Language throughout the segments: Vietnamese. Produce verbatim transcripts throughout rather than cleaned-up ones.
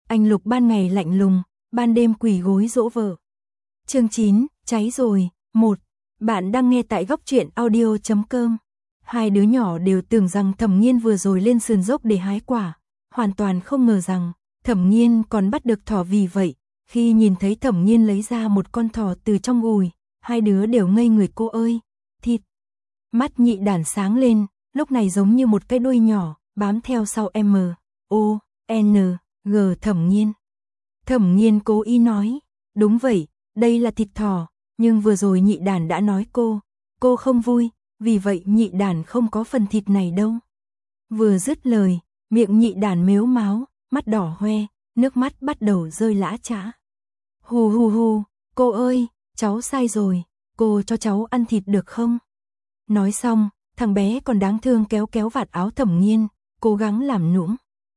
Anh Lục ban ngày lạnh lùng, ban đêm quỳ gối dỗ vợ. Chương chín, cháy rồi. một. Bạn đang nghe tại góc truyện audio chấm com. Hai đứa nhỏ đều tưởng rằng Thẩm Nghiên vừa rồi lên sườn dốc để hái quả, hoàn toàn không ngờ rằng Thẩm Nghiên còn bắt được thỏ. Vì vậy, khi nhìn thấy Thẩm Nghiên lấy ra một con thỏ từ trong gùi, hai đứa đều ngây người. Cô ơi, thịt. Mắt Nhị Đản sáng lên, lúc này giống như một cái đuôi nhỏ bám theo sau M O N G Thẩm Nghiên. Thẩm Nghiên cố ý nói, đúng vậy, đây là thịt thỏ, nhưng vừa rồi Nhị Đản đã nói cô, cô không vui, vì vậy Nhị Đản không có phần thịt này đâu. Vừa dứt lời, miệng Nhị Đản mếu máo, mắt đỏ hoe, nước mắt bắt đầu rơi lã chã. Hù hù hù, cô ơi, cháu sai rồi, cô cho cháu ăn thịt được không? Nói xong, thằng bé còn đáng thương kéo kéo vạt áo Thẩm Nghiên, cố gắng làm nũng.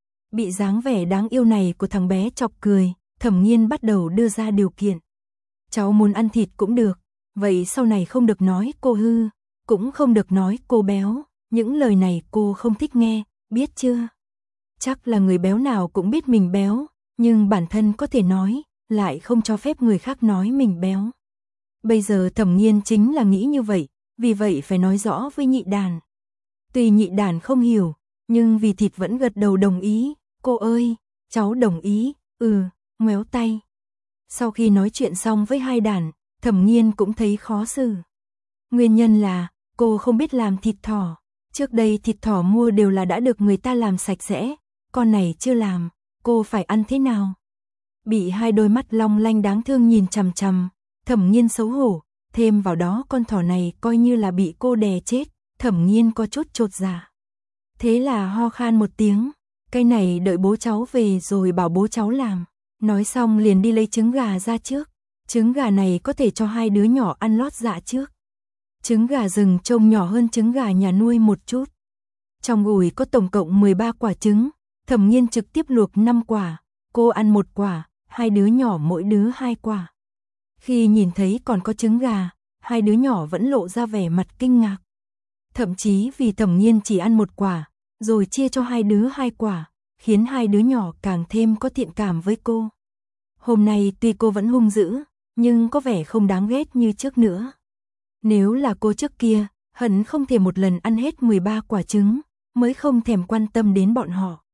Bị dáng vẻ đáng yêu này của thằng bé chọc cười, Thẩm Nghiên bắt đầu đưa ra điều kiện. Cháu muốn ăn thịt cũng được, vậy sau này không được nói cô hư, cũng không được nói cô béo, những lời này cô không thích nghe, biết chưa? Chắc là người béo nào cũng biết mình béo, nhưng bản thân có thể nói, lại không cho phép người khác nói mình béo. Bây giờ Thẩm Nghiên chính là nghĩ như vậy, vì vậy phải nói rõ với Nhị Đản. Tuy Nhị Đản không hiểu, nhưng vì thịt vẫn gật đầu đồng ý. Cô ơi, cháu đồng ý, ừ, ngoéo tay. Sau khi nói chuyện xong với hai đản, Thẩm Nghiên cũng thấy khó xử. Nguyên nhân là, cô không biết làm thịt thỏ. Trước đây thịt thỏ mua đều là đã được người ta làm sạch sẽ, con này chưa làm, cô phải ăn thế nào? Bị hai đôi mắt long lanh đáng thương nhìn chằm chằm, Thẩm Nghiên xấu hổ, thêm vào đó con thỏ này coi như là bị cô đè chết, Thẩm Nghiên có chút chột dạ. Thế là ho khan một tiếng. Cái này đợi bố cháu về rồi bảo bố cháu làm. Nói xong liền đi lấy trứng gà ra trước. Trứng gà này có thể cho hai đứa nhỏ ăn lót dạ trước. Trứng gà rừng trông nhỏ hơn trứng gà nhà nuôi một chút. Trong gùi có tổng cộng mười ba quả trứng. Thẩm Nghiên trực tiếp luộc năm quả. Cô ăn một quả, hai đứa nhỏ mỗi đứa hai quả. Khi nhìn thấy còn có trứng gà, hai đứa nhỏ vẫn lộ ra vẻ mặt kinh ngạc. Thậm chí vì Thẩm Nghiên chỉ ăn một quả, rồi chia cho hai đứa hai quả, khiến hai đứa nhỏ càng thêm có thiện cảm với cô. Hôm nay tuy cô vẫn hung dữ, nhưng có vẻ không đáng ghét như trước nữa. Nếu là cô trước kia, hẳn không thể một lần ăn hết mười ba quả trứng, mới không thèm quan tâm đến bọn họ.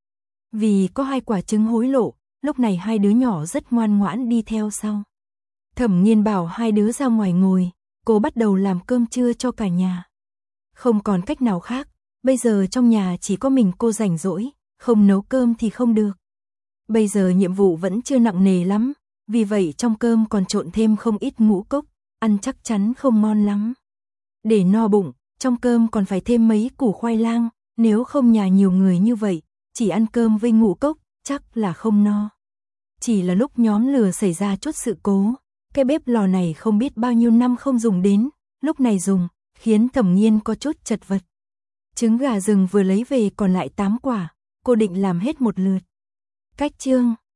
Vì có hai quả trứng hối lộ, lúc này hai đứa nhỏ rất ngoan ngoãn đi theo sau. Thẩm Nghiên bảo hai đứa ra ngoài ngồi, cô bắt đầu làm cơm trưa cho cả nhà. Không còn cách nào khác. Bây giờ trong nhà chỉ có mình cô rảnh rỗi, không nấu cơm thì không được. Bây giờ nhiệm vụ vẫn chưa nặng nề lắm, vì vậy trong cơm còn trộn thêm không ít ngũ cốc, ăn chắc chắn không ngon lắm. Để no bụng, trong cơm còn phải thêm mấy củ khoai lang, nếu không nhà nhiều người như vậy, chỉ ăn cơm với ngũ cốc, chắc là không no. Chỉ là lúc nhóm lửa xảy ra chút sự cố, cái bếp lò này không biết bao nhiêu năm không dùng đến, lúc này dùng, khiến Thẩm Nghiên có chút chật vật. Trứng gà rừng vừa lấy về còn lại tám quả, cô định làm hết một lượt. Cách chương